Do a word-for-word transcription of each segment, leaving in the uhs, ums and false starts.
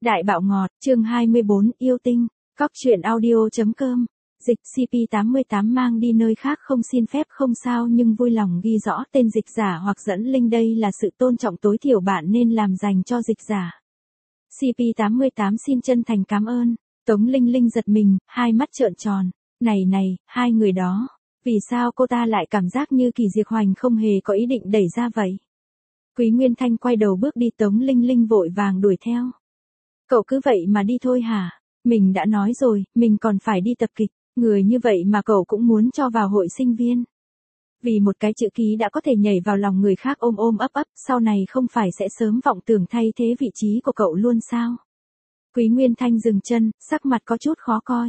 Đại bạo ngọt, chương hai mươi bốn, yêu tinh, cóc truyện audio.com, dịch xê pê tám mươi tám mang đi nơi khác không xin phép không sao nhưng vui lòng ghi rõ tên dịch giả hoặc dẫn link đây là sự tôn trọng tối thiểu bạn nên làm dành cho dịch giả. xê pê tám mươi tám xin chân thành cảm ơn, Tống Linh Linh giật mình, hai mắt trợn tròn, này này, hai người đó, vì sao cô ta lại cảm giác như Kỳ Diệp Hoành không hề có ý định đẩy ra vậy? Quý Nguyên Thanh quay đầu bước đi, Tống Linh Linh vội vàng đuổi theo. Cậu cứ vậy mà đi thôi hả? Mình đã nói rồi, mình còn phải đi tập kịch, người như vậy mà cậu cũng muốn cho vào hội sinh viên. Vì một cái chữ ký đã có thể nhảy vào lòng người khác ôm ôm ấp ấp, sau này không phải sẽ sớm vọng tưởng thay thế vị trí của cậu luôn sao? Quý Nguyên Thanh dừng chân, sắc mặt có chút khó coi.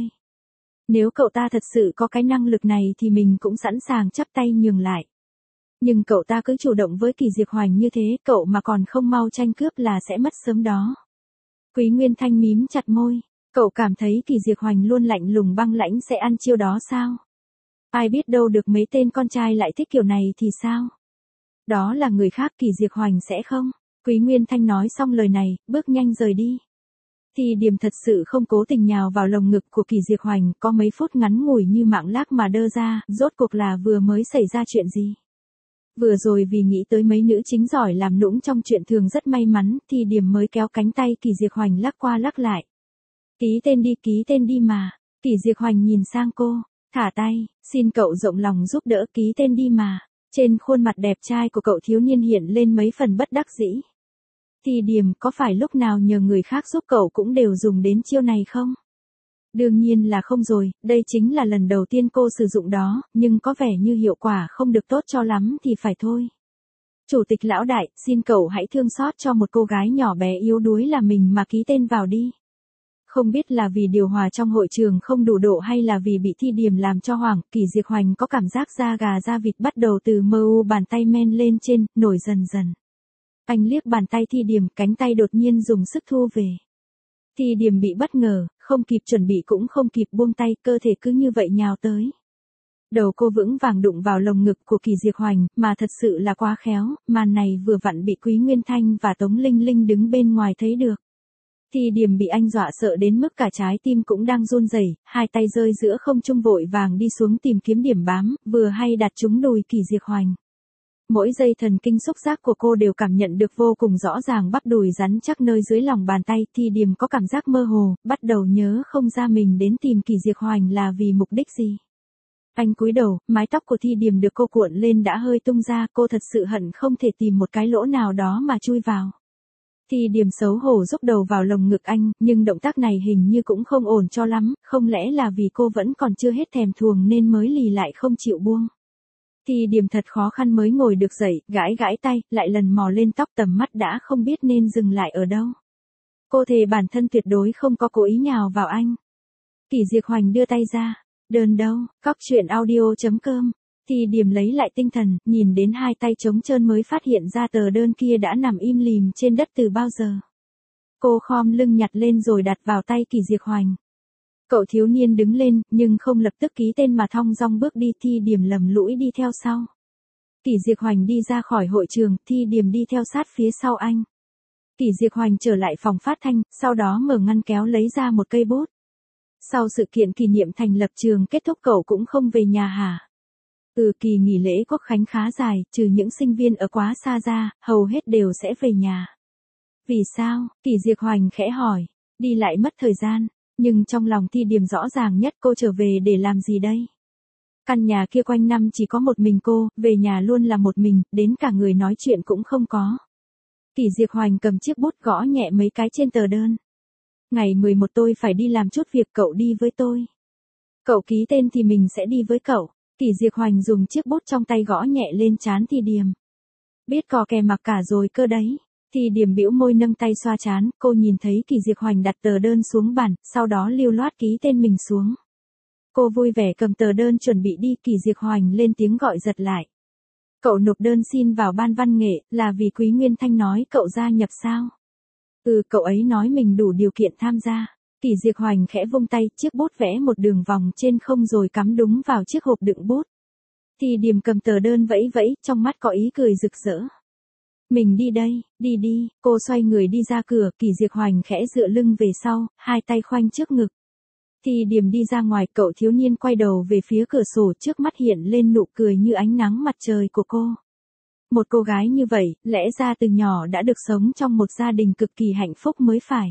Nếu cậu ta thật sự có cái năng lực này thì mình cũng sẵn sàng chắp tay nhường lại. Nhưng cậu ta cứ chủ động với Kỳ Diệp Hoành như thế, cậu mà còn không mau tranh cướp là sẽ mất sớm đó. Quý Nguyên Thanh mím chặt môi, cậu cảm thấy Kỳ Diệp Hoành luôn lạnh lùng băng lãnh sẽ ăn chiêu đó sao? Ai biết đâu được mấy tên con trai lại thích kiểu này thì sao? Đó là người khác, Kỳ Diệp Hoành sẽ không. Quý Nguyên Thanh nói xong lời này, bước nhanh rời đi. Thì Điềm thật sự không cố tình nhào vào lồng ngực của Kỳ Diệp Hoành, có mấy phút ngắn ngủi như mạng lác mà đơ ra, rốt cuộc là vừa mới xảy ra chuyện gì? Vừa rồi vì nghĩ tới mấy nữ chính giỏi làm nũng trong chuyện thường rất may mắn, thì Điềm mới kéo cánh tay Kỳ Diệp Hoành lắc qua lắc lại. Ký tên đi, ký tên đi mà. Kỳ Diệp Hoành nhìn sang cô, thả tay, xin cậu rộng lòng giúp đỡ, ký tên đi mà. Trên khuôn mặt đẹp trai của cậu thiếu niên hiện lên mấy phần bất đắc dĩ. Thì Điềm, có phải lúc nào nhờ người khác giúp cậu cũng đều dùng đến chiêu này không? Đương nhiên là không rồi, đây chính là lần đầu tiên cô sử dụng đó, nhưng có vẻ như hiệu quả không được tốt cho lắm thì phải thôi. Chủ tịch lão đại, xin cậu hãy thương xót cho một cô gái nhỏ bé yếu đuối là mình mà ký tên vào đi. Không biết là vì điều hòa trong hội trường không đủ độ hay là vì bị Thi Điềm làm cho hoảng, Kỳ Diệp Hoành có cảm giác da gà da vịt bắt đầu từ mơ u bàn tay men lên trên, nổi dần dần. Anh liếc bàn tay Thi Điềm, cánh tay đột nhiên dùng sức thu về. Thi Điềm bị bất ngờ, không kịp chuẩn bị cũng không kịp buông tay, cơ thể cứ như vậy nhào tới. Đầu cô vững vàng đụng vào lồng ngực của Kỳ Diệp Hoành, mà thật sự là quá khéo, màn này vừa vặn bị Quý Nguyên Thanh và Tống Linh Linh đứng bên ngoài thấy được. Thi Điềm bị anh dọa sợ đến mức cả trái tim cũng đang run rẩy, hai tay rơi giữa không trung vội vàng đi xuống tìm kiếm điểm bám, vừa hay đặt trúng đùi Kỳ Diệp Hoành. Mỗi dây thần kinh xúc giác của cô đều cảm nhận được vô cùng rõ ràng bắp đùi rắn chắc nơi dưới lòng bàn tay. Thi Điềm có cảm giác mơ hồ, bắt đầu nhớ không ra mình đến tìm Kỳ Diệp Hoành là vì mục đích gì. Anh cúi đầu, mái tóc của Thi Điềm được cô cuộn lên đã hơi tung ra, cô thật sự hận không thể tìm một cái lỗ nào đó mà chui vào. Thi Điềm xấu hổ rúc đầu vào lồng ngực anh, nhưng động tác này hình như cũng không ổn cho lắm, không lẽ là vì cô vẫn còn chưa hết thèm thuồng nên mới lì lại không chịu buông. Thi Điềm thật khó khăn mới ngồi được dậy, gãi gãi tay, lại lần mò lên tóc, tầm mắt đã không biết nên dừng lại ở đâu. Cô thề bản thân tuyệt đối không có cố ý nhào vào anh. Kỳ Diệp Hoành đưa tay ra, đơn đâu, cóc truyện audio.com. Thi Điềm lấy lại tinh thần, nhìn đến hai tay trống trơn mới phát hiện ra tờ đơn kia đã nằm im lìm trên đất từ bao giờ. Cô khom lưng nhặt lên rồi đặt vào tay Kỳ Diệp Hoành. Cậu thiếu niên đứng lên, nhưng không lập tức ký tên mà thong dong bước đi. Thi Điềm lầm lũi đi theo sau. Kỳ Diệp Hoành đi ra khỏi hội trường, Thi Điềm đi theo sát phía sau anh. Kỳ Diệp Hoành trở lại phòng phát thanh, sau đó mở ngăn kéo lấy ra một cây bút. Sau sự kiện kỷ niệm thành lập trường kết thúc cậu cũng không về nhà hả? Ừ, kỳ nghỉ lễ Quốc khánh khá dài, trừ những sinh viên ở quá xa ra, hầu hết đều sẽ về nhà. Vì sao? Kỳ Diệp Hoành khẽ hỏi. Đi lại mất thời gian. Nhưng trong lòng Thi Điềm rõ ràng nhất, cô trở về để làm gì đây? Căn nhà kia quanh năm chỉ có một mình cô, về nhà luôn là một mình, đến cả người nói chuyện cũng không có. Kỳ Diệp Hoành cầm chiếc bút gõ nhẹ mấy cái trên tờ đơn. Ngày mười một tôi phải đi làm chút việc, cậu đi với tôi. Cậu ký tên thì mình sẽ đi với cậu. Kỳ Diệp Hoành dùng chiếc bút trong tay gõ nhẹ lên trán Thi Điềm. Biết cò kè mặc cả rồi cơ đấy. Thi Điềm bĩu môi nâng tay xoa trán, cô nhìn thấy Kỳ Diệp Hoành đặt tờ đơn xuống bàn, sau đó lưu loát ký tên mình xuống. Cô vui vẻ cầm tờ đơn chuẩn bị đi, Kỳ Diệp Hoành lên tiếng gọi giật lại. Cậu nộp đơn xin vào ban văn nghệ, là vì Quý Nguyên Thanh nói cậu gia nhập sao? Ừ, cậu ấy nói mình đủ điều kiện tham gia. Kỳ Diệp Hoành khẽ vung tay, chiếc bút vẽ một đường vòng trên không rồi cắm đúng vào chiếc hộp đựng bút. Thi Điềm cầm tờ đơn vẫy vẫy, trong mắt có ý cười rực rỡ. Mình đi đây, đi đi, cô xoay người đi ra cửa, Kỳ Diệp Hoành khẽ dựa lưng về sau, hai tay khoanh trước ngực. Thì Điểm đi ra ngoài, cậu thiếu niên quay đầu về phía cửa sổ, trước mắt hiện lên nụ cười như ánh nắng mặt trời của cô. Một cô gái như vậy, lẽ ra từ nhỏ đã được sống trong một gia đình cực kỳ hạnh phúc mới phải.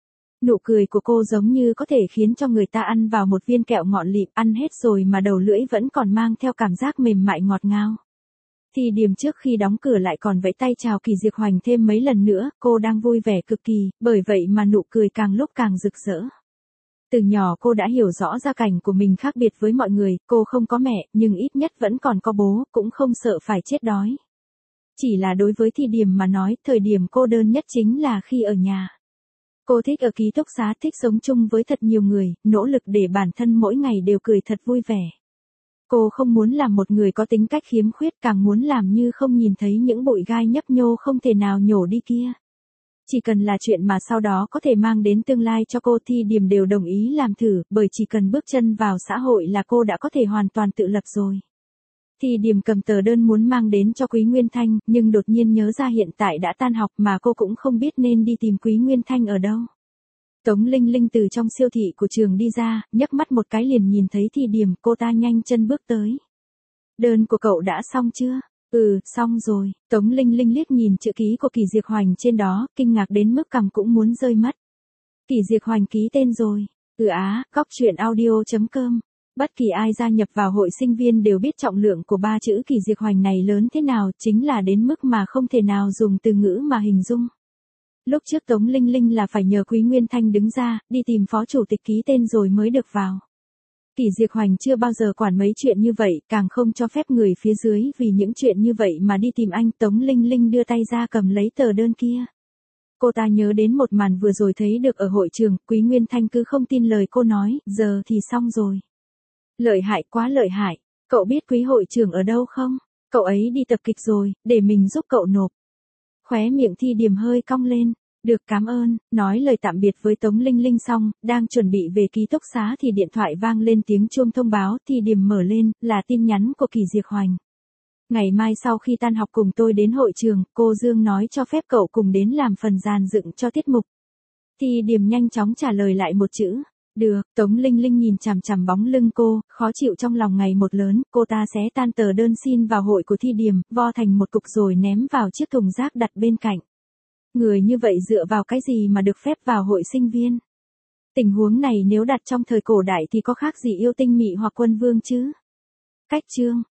Nụ cười của cô giống như có thể khiến cho người ta ăn vào một viên kẹo ngọt lịm, ăn hết rồi mà đầu lưỡi vẫn còn mang theo cảm giác mềm mại ngọt ngào. Thì Điểm trước khi đóng cửa lại còn vẫy tay chào Kỳ Diệp Hoành thêm mấy lần nữa, cô đang vui vẻ cực kỳ, bởi vậy mà nụ cười càng lúc càng rực rỡ. Từ nhỏ cô đã hiểu rõ gia cảnh của mình khác biệt với mọi người, cô không có mẹ, nhưng ít nhất vẫn còn có bố, cũng không sợ phải chết đói. Chỉ là đối với Thì Điểm mà nói, thời điểm cô đơn nhất chính là khi ở nhà. Cô thích ở ký túc xá, thích sống chung với thật nhiều người, nỗ lực để bản thân mỗi ngày đều cười thật vui vẻ. Cô không muốn làm một người có tính cách khiếm khuyết, càng muốn làm như không nhìn thấy những bụi gai nhấp nhô không thể nào nhổ đi kia. Chỉ cần là chuyện mà sau đó có thể mang đến tương lai cho cô, Thì Điểm đều đồng ý làm thử, bởi chỉ cần bước chân vào xã hội là cô đã có thể hoàn toàn tự lập rồi. Thì Điểm cầm tờ đơn muốn mang đến cho Quý Nguyên Thanh, nhưng đột nhiên nhớ ra hiện tại đã tan học mà cô cũng không biết nên đi tìm Quý Nguyên Thanh ở đâu. Tống Linh Linh từ trong siêu thị của trường đi ra, nhấc mắt một cái liền nhìn thấy Thì Điểm, cô ta nhanh chân bước tới. Đơn của cậu đã xong chưa? Ừ, xong rồi. Tống Linh Linh liếc nhìn chữ ký của Kỳ Diệp Hoành trên đó, kinh ngạc đến mức cằm cũng muốn rơi mất. Kỳ Diệp Hoành ký tên rồi. Ừ á, góc truyện audio chấm com. Bất kỳ ai gia nhập vào hội sinh viên đều biết trọng lượng của ba chữ Kỳ Diệp Hoành này lớn thế nào, chính là đến mức mà không thể nào dùng từ ngữ mà hình dung. Lúc trước Tống Linh Linh là phải nhờ Quý Nguyên Thanh đứng ra, đi tìm phó chủ tịch ký tên rồi mới được vào. Kỳ Diệp Hoành chưa bao giờ quản mấy chuyện như vậy, càng không cho phép người phía dưới vì những chuyện như vậy mà đi tìm anh. Tống Linh Linh đưa tay ra cầm lấy tờ đơn kia. Cô ta nhớ đến một màn vừa rồi thấy được ở hội trường, Quý Nguyên Thanh cứ không tin lời cô nói, giờ thì xong rồi. Lợi hại, quá lợi hại. Cậu biết Quý hội trưởng ở đâu không? Cậu ấy đi tập kịch rồi, để mình giúp cậu nộp. Khóe miệng Thì Điểm hơi cong lên. Được, cảm ơn. Nói lời tạm biệt với Tống Linh Linh xong, đang chuẩn bị về ký túc xá thì điện thoại vang lên tiếng chuông thông báo. Thì Điểm mở lên, là tin nhắn của Kỳ Diệp Hoành. Ngày mai sau khi tan học cùng tôi đến hội trường, cô Dương nói cho phép cậu cùng đến làm phần dàn dựng cho tiết mục. Thì Điểm nhanh chóng trả lời lại một chữ. Được. Tống Linh Linh nhìn chằm chằm bóng lưng cô, khó chịu trong lòng ngày một lớn, cô ta xé tan tờ đơn xin vào hội của Thì Điểm, vo thành một cục rồi ném vào chiếc thùng rác đặt bên cạnh. Người như vậy dựa vào cái gì mà được phép vào hội sinh viên? Tình huống này nếu đặt trong thời cổ đại thì có khác gì yêu tinh mị hoặc quân vương chứ? Cách chương